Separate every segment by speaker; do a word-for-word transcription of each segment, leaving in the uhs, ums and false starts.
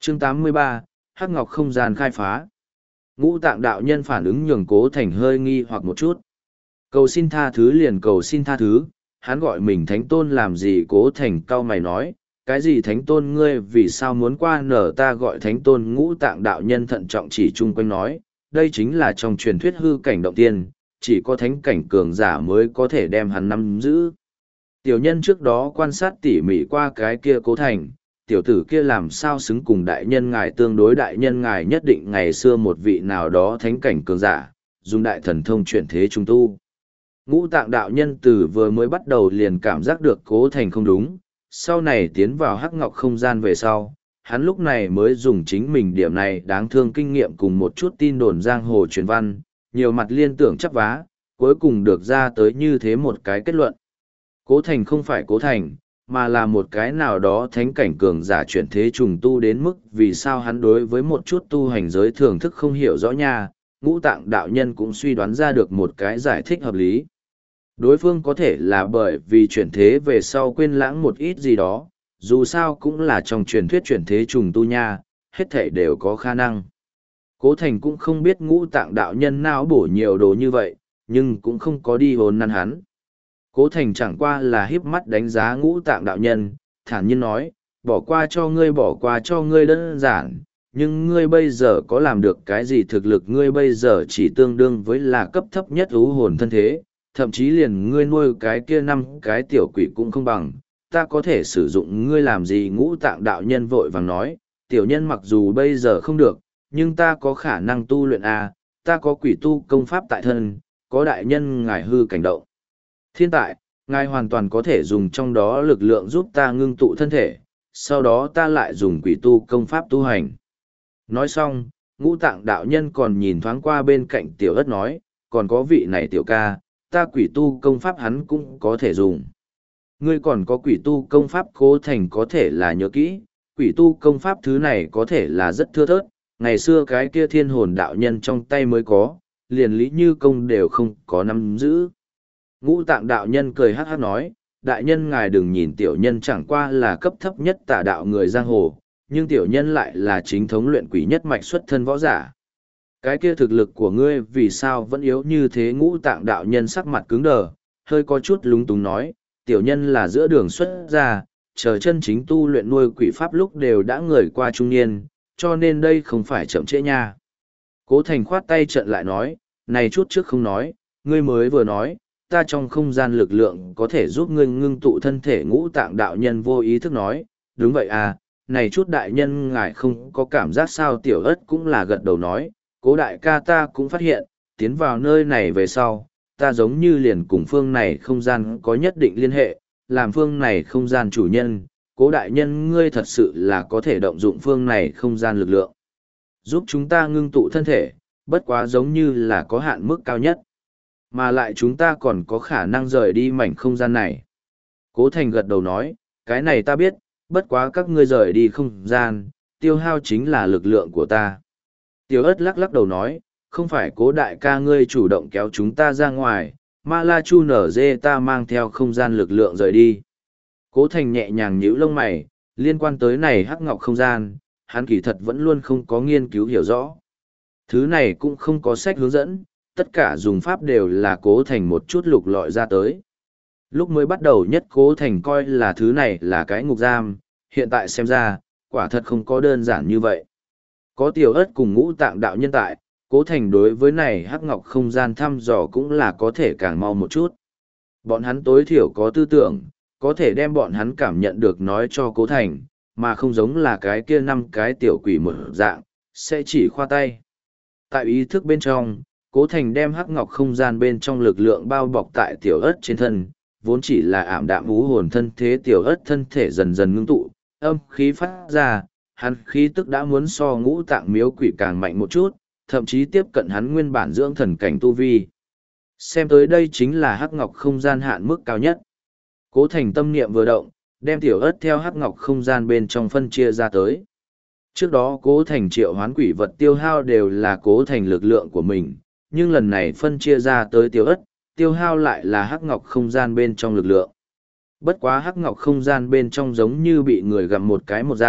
Speaker 1: chương tám mươi ba, Hắc Ngọc không gian khai phá. Ngũ Tạng đạo nhân phản ứng nhường Cố Thành hơi nghi hoặc một chút. Cầu xin tha thứ liền cầu xin tha thứ, hắn gọi mình thánh tôn làm gì? Cố Thành cau mày nói, cái gì thánh tôn? Ngươi vì sao muốn qua nở ta gọi thánh tôn? Ngũ Tạng đạo nhân thận trọng chỉ chung quanh nói, đây chính là trong truyền thuyết hư cảnh động tiên, chỉ có thánh cảnh cường giả mới có thể đem hắn nắm giữ. Tiểu nhân trước đó quan sát tỉ mỉ qua cái kia Cố Thành, tiểu tử kia làm sao xứng cùng đại nhân ngài tương đối? Đại nhân ngài nhất định ngày xưa một vị nào đó thánh cảnh cường giả, dùng đại thần thông chuyển thế trung tu. Ngũ Tạng đạo nhân từ vừa mới bắt đầu liền cảm giác được Cố Thành không đúng, sau này tiến vào Hắc Ngọc không gian về sau, hắn lúc này mới dùng chính mình điểm này đáng thương kinh nghiệm cùng một chút tin đồn giang hồ truyền văn, nhiều mặt liên tưởng chắp vá, cuối cùng được ra tới như thế một cái kết luận. Cố Thành không phải Cố Thành, mà là một cái nào đó thánh cảnh cường giả chuyển thế trùng tu đến mức vì sao hắn đối với một chút tu hành giới thưởng thức không hiểu rõ nha. Ngũ Tạng đạo nhân cũng suy đoán ra được một cái giải thích hợp lý. Đối phương có thể là bởi vì chuyển thế về sau quên lãng một ít gì đó, dù sao cũng là trong truyền thuyết chuyển thế trùng tu nha, hết thể đều có khả năng. Cố Thành cũng không biết Ngũ Tạng đạo nhân nào bổ nhiều đồ như vậy, nhưng cũng không có đi hồn năn hắn. Cố Thành chẳng qua là híp mắt đánh giá Ngũ Tạng đạo nhân, thản nhiên nói, bỏ qua cho ngươi bỏ qua cho ngươi đơn giản, nhưng ngươi bây giờ có làm được cái gì? Thực lực ngươi bây giờ chỉ tương đương với là cấp thấp nhất ưu hồn thân thế, thậm chí liền ngươi nuôi cái kia năm cái tiểu quỷ cũng không bằng, ta có thể sử dụng ngươi làm gì? Ngũ Tạng đạo nhân vội vàng nói, tiểu nhân mặc dù bây giờ không được, nhưng ta có khả năng tu luyện à, ta có quỷ tu công pháp tại thân, có đại nhân ngài hư cảnh động. Thiên tại, ngài hoàn toàn có thể dùng trong đó lực lượng giúp ta ngưng tụ thân thể, sau đó ta lại dùng quỷ tu công pháp tu hành. Nói xong, Ngũ Tạng đạo nhân còn nhìn thoáng qua bên cạnh tiểu ất nói, còn có vị này tiểu ca, ta quỷ tu công pháp hắn cũng có thể dùng. Ngươi còn có quỷ tu công pháp? Cố Thành có thể là nhớ kỹ, quỷ tu công pháp thứ này có thể là rất thưa thớt, ngày xưa cái kia thiên hồn đạo nhân trong tay mới có, liền Lý Như Công đều không có nắm giữ. Ngũ Tạng đạo nhân cười hát hát nói, đại nhân ngài đừng nhìn tiểu nhân chẳng qua là cấp thấp nhất tà đạo người giang hồ, nhưng tiểu nhân lại là chính thống luyện quỷ nhất mạch xuất thân võ giả. Cái kia thực lực của ngươi vì sao vẫn yếu như thế? Ngũ Tạng đạo nhân sắc mặt cứng đờ, hơi có chút lúng túng nói, tiểu nhân là giữa đường xuất ra, chờ chân chính tu luyện nuôi quỷ pháp lúc đều đã người qua trung niên, cho nên đây không phải chậm trễ nha. Cố Thành khoát tay trận lại nói, này chút trước không nói, ngươi mới vừa nói, ta trong không gian lực lượng có thể giúp ngươi ngưng tụ thân thể. Ngũ Tạng đạo nhân vô ý thức nói, đúng vậy à, này chút đại nhân ngài không có cảm giác sao? Tiểu ất cũng là gật đầu nói, Cố đại ca ta cũng phát hiện, tiến vào nơi này về sau, ta giống như liền cùng phương này không gian có nhất định liên hệ, làm phương này không gian chủ nhân, Cố đại nhân ngươi thật sự là có thể động dụng phương này không gian lực lượng, giúp chúng ta ngưng tụ thân thể, bất quá giống như là có hạn mức cao nhất, mà lại chúng ta còn có khả năng rời đi mảnh không gian này. Cố Thành gật đầu nói, cái này ta biết, bất quá các ngươi rời đi không gian, tiêu hao chính là lực lượng của ta. Tiểu ất lắc lắc đầu nói, không phải Cố đại ca ngươi chủ động kéo chúng ta ra ngoài, mà là chu nở dê ta mang theo không gian lực lượng rời đi. Cố Thành nhẹ nhàng nhíu lông mày, liên quan tới này Hắc Ngọc không gian, hắn kỳ thật vẫn luôn không có nghiên cứu hiểu rõ. Thứ này cũng không có sách hướng dẫn, tất cả dùng pháp đều là Cố Thành một chút lục lọi ra tới. Lúc mới bắt đầu nhất Cố Thành coi là thứ này là cái ngục giam, hiện tại xem ra, quả thật không có đơn giản như vậy. Có Tiểu ất cùng Ngũ Tạng đạo nhân tại, Cố Thành đối với này Hắc Ngọc không gian thăm dò cũng là có thể càng mau một chút. Bọn hắn tối thiểu có tư tưởng, có thể đem bọn hắn cảm nhận được nói cho Cố Thành, mà không giống là cái kia năm cái tiểu quỷ một dạng, sẽ chỉ khoa tay. Tại ý thức bên trong, Cố Thành đem Hắc Ngọc không gian bên trong lực lượng bao bọc tại Tiểu ất trên thân, vốn chỉ là ảm đạm ú hồn thân thế. Tiểu ất thân thể dần dần ngưng tụ, âm khí phát ra, hắn khí tức đã muốn so Ngũ Tạng miếu quỷ càng mạnh một chút, thậm chí tiếp cận hắn nguyên bản dưỡng thần cảnh tu vi. Xem tới đây chính là Hắc Ngọc không gian hạn mức cao nhất. Cố Thành tâm niệm vừa động, đem Tiểu ất theo Hắc Ngọc không gian bên trong phân chia ra tới. Trước đó Cố Thành triệu hoán quỷ vật tiêu hao đều là Cố Thành lực lượng của mình, nhưng lần này phân chia ra tới Tiểu ất, tiêu hao lại là Hắc Ngọc không gian bên trong lực lượng. Bất quá Hắc Ngọc không gian bên trong giống như bị người gặm một cái một dạng,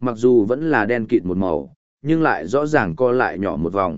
Speaker 1: mặc dù vẫn là đen kịt một màu, nhưng lại rõ ràng co lại nhỏ một vòng.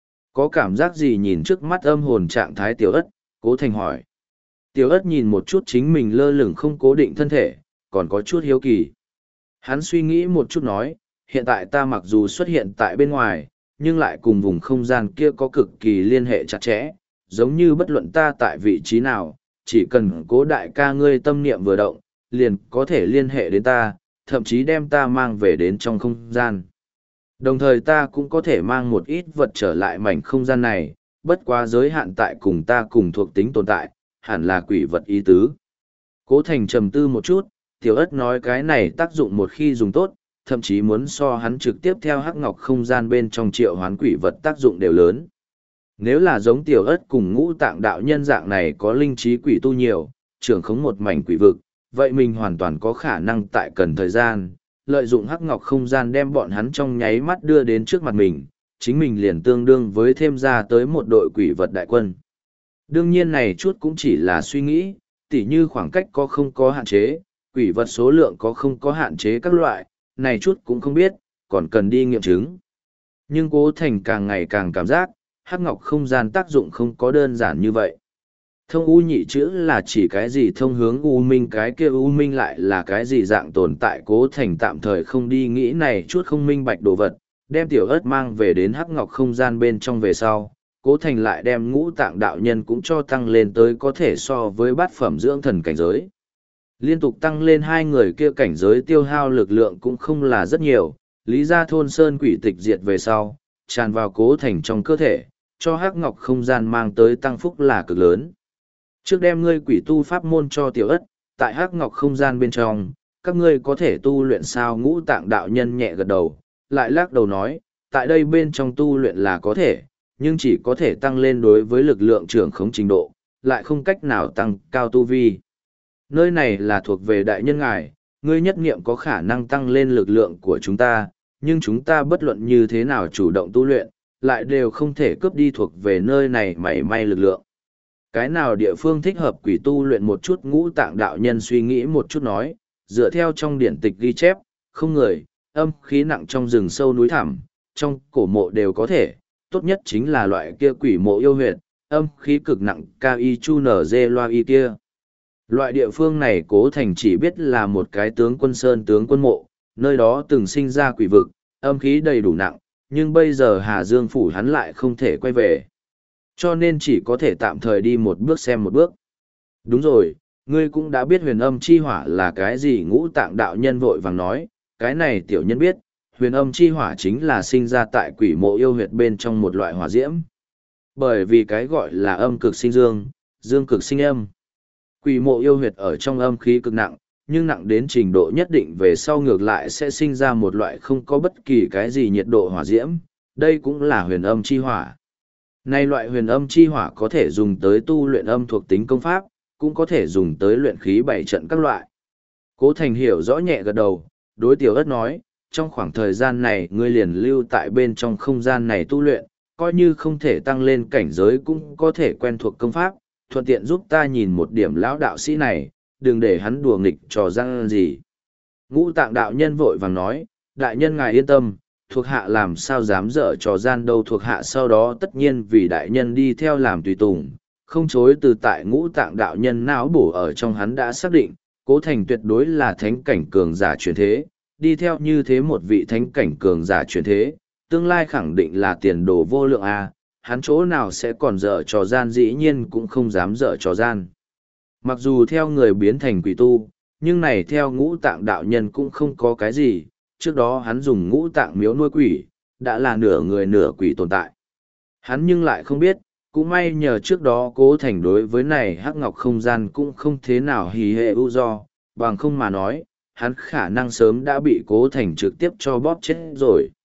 Speaker 1: Có cảm giác gì nhìn trước mắt âm hồn trạng thái tiểu ất? Cố Thành hỏi. Tiểu ất nhìn một chút chính mình lơ lửng không cố định thân thể, còn có chút hiếu kỳ. Hắn suy nghĩ một chút nói, hiện tại ta mặc dù xuất hiện tại bên ngoài, nhưng lại cùng vùng không gian kia có cực kỳ liên hệ chặt chẽ, giống như bất luận ta tại vị trí nào, chỉ cần cố đại ca ngươi tâm niệm vừa động, liền có thể liên hệ đến ta, thậm chí đem ta mang về đến trong không gian. Đồng thời ta cũng có thể mang một ít vật trở lại mảnh không gian này, bất quá giới hạn tại cùng ta cùng thuộc tính tồn tại, hẳn là quỷ vật ý tứ. Cố Thành trầm tư một chút, Tiểu Ất nói cái này tác dụng một khi dùng tốt, thậm chí muốn so hắn trực tiếp theo hắc ngọc không gian bên trong triệu hoán quỷ vật tác dụng đều lớn. Nếu là giống Tiểu Ất cùng ngũ tạng đạo nhân dạng này có linh trí quỷ tu nhiều, trưởng khống một mảnh quỷ vực, vậy mình hoàn toàn có khả năng tại cần thời gian, lợi dụng hắc ngọc không gian đem bọn hắn trong nháy mắt đưa đến trước mặt mình, chính mình liền tương đương với thêm ra tới một đội quỷ vật đại quân. Đương nhiên này chút cũng chỉ là suy nghĩ, tỉ như khoảng cách có không có hạn chế, quỷ vật số lượng có không có hạn chế các loại, này chút cũng không biết, còn cần đi nghiệm chứng. Nhưng Cố Thành càng ngày càng cảm giác, hắc ngọc không gian tác dụng không có đơn giản như vậy. Thông u nhị chữ là chỉ cái gì thông hướng u minh, cái kia u minh lại là cái gì dạng tồn tại. Cố Thành tạm thời không đi nghĩ này chút không minh bạch đồ vật, đem Tiểu Ất mang về đến hắc ngọc không gian bên trong về sau. Cố Thành lại đem ngũ tạng đạo nhân cũng cho tăng lên tới có thể so với bát phẩm dưỡng thần cảnh giới. Liên tục tăng lên hai người kia cảnh giới tiêu hao lực lượng cũng không là rất nhiều, lý ra thôn sơn quỷ tịch diệt về sau, tràn vào Cố Thành trong cơ thể, cho hắc ngọc không gian mang tới tăng phúc là cực lớn. Trước đem ngươi quỷ tu pháp môn cho Tiểu Ất, tại hắc ngọc không gian bên trong, các ngươi có thể tu luyện sao? Ngũ tạng đạo nhân nhẹ gật đầu, lại lắc đầu nói, tại đây bên trong tu luyện là có thể, nhưng chỉ có thể tăng lên đối với lực lượng trưởng khống trình độ, lại không cách nào tăng cao tu vi. Nơi này là thuộc về đại nhân ngài, ngươi nhất niệm có khả năng tăng lên lực lượng của chúng ta, nhưng chúng ta bất luận như thế nào chủ động tu luyện, lại đều không thể cướp đi thuộc về nơi này mảy may lực lượng. Cái nào địa phương thích hợp quỷ tu luyện một chút? Ngũ tạng đạo nhân suy nghĩ một chút nói, dựa theo trong điển tịch ghi chép, không người, âm khí nặng trong rừng sâu núi thẳm, trong cổ mộ đều có thể, tốt nhất chính là loại kia quỷ mộ yêu huyệt, âm khí cực nặng ca y chu nở dê loa y kia. Loại địa phương này Cố Thành chỉ biết là một cái tướng quân sơn tướng quân mộ, nơi đó từng sinh ra quỷ vực, âm khí đầy đủ nặng, nhưng bây giờ Hà Dương phủ hắn lại không thể quay về. Cho nên chỉ có thể tạm thời đi một bước xem một bước. Đúng rồi, ngươi cũng đã biết huyền âm chi hỏa là cái gì? Ngũ tạng đạo nhân vội vàng nói, cái này tiểu nhân biết, huyền âm chi hỏa chính là sinh ra tại quỷ mộ yêu huyệt bên trong một loại hỏa diễm. Bởi vì cái gọi là âm cực sinh dương, dương cực sinh âm. Quỷ mộ yêu huyệt ở trong âm khí cực nặng, nhưng nặng đến trình độ nhất định về sau ngược lại sẽ sinh ra một loại không có bất kỳ cái gì nhiệt độ hỏa diễm, đây cũng là huyền âm chi hỏa. Này loại huyền âm chi hỏa có thể dùng tới tu luyện âm thuộc tính công pháp, cũng có thể dùng tới luyện khí bảy trận các loại. Cố Thành hiểu rõ nhẹ gật đầu, đối Tiểu Ất nói, trong khoảng thời gian này ngươi liền lưu tại bên trong không gian này tu luyện, coi như không thể tăng lên cảnh giới cũng có thể quen thuộc công pháp, thuận tiện giúp ta nhìn một điểm lão đạo sĩ này, đừng để hắn đùa nghịch trò răng gì. Ngũ tạng đạo nhân vội vàng nói, đại nhân ngài yên tâm, thuộc hạ làm sao dám dở trò gian đâu. Thuộc hạ sau đó tất nhiên vì đại nhân đi theo làm tùy tùng, không chối từ. Tại ngũ tạng đạo nhân não bổ ở trong hắn đã xác định, Cố Thành tuyệt đối là thánh cảnh cường giả chuyển thế, đi theo như thế một vị thánh cảnh cường giả chuyển thế, tương lai khẳng định là tiền đồ vô lượng a. Hắn chỗ nào sẽ còn dở trò gian? Dĩ nhiên cũng không dám dở trò gian. Mặc dù theo người biến thành quỷ tu, nhưng này theo ngũ tạng đạo nhân cũng không có cái gì, trước đó hắn dùng ngũ tạng miếu nuôi quỷ, đã là nửa người nửa quỷ tồn tại. Hắn nhưng lại không biết, cũng may nhờ trước đó Cố Thành đối với này hắc ngọc không gian cũng không thế nào hì hệ ưu do, bằng không mà nói, hắn khả năng sớm đã bị Cố Thành trực tiếp cho bóp chết rồi.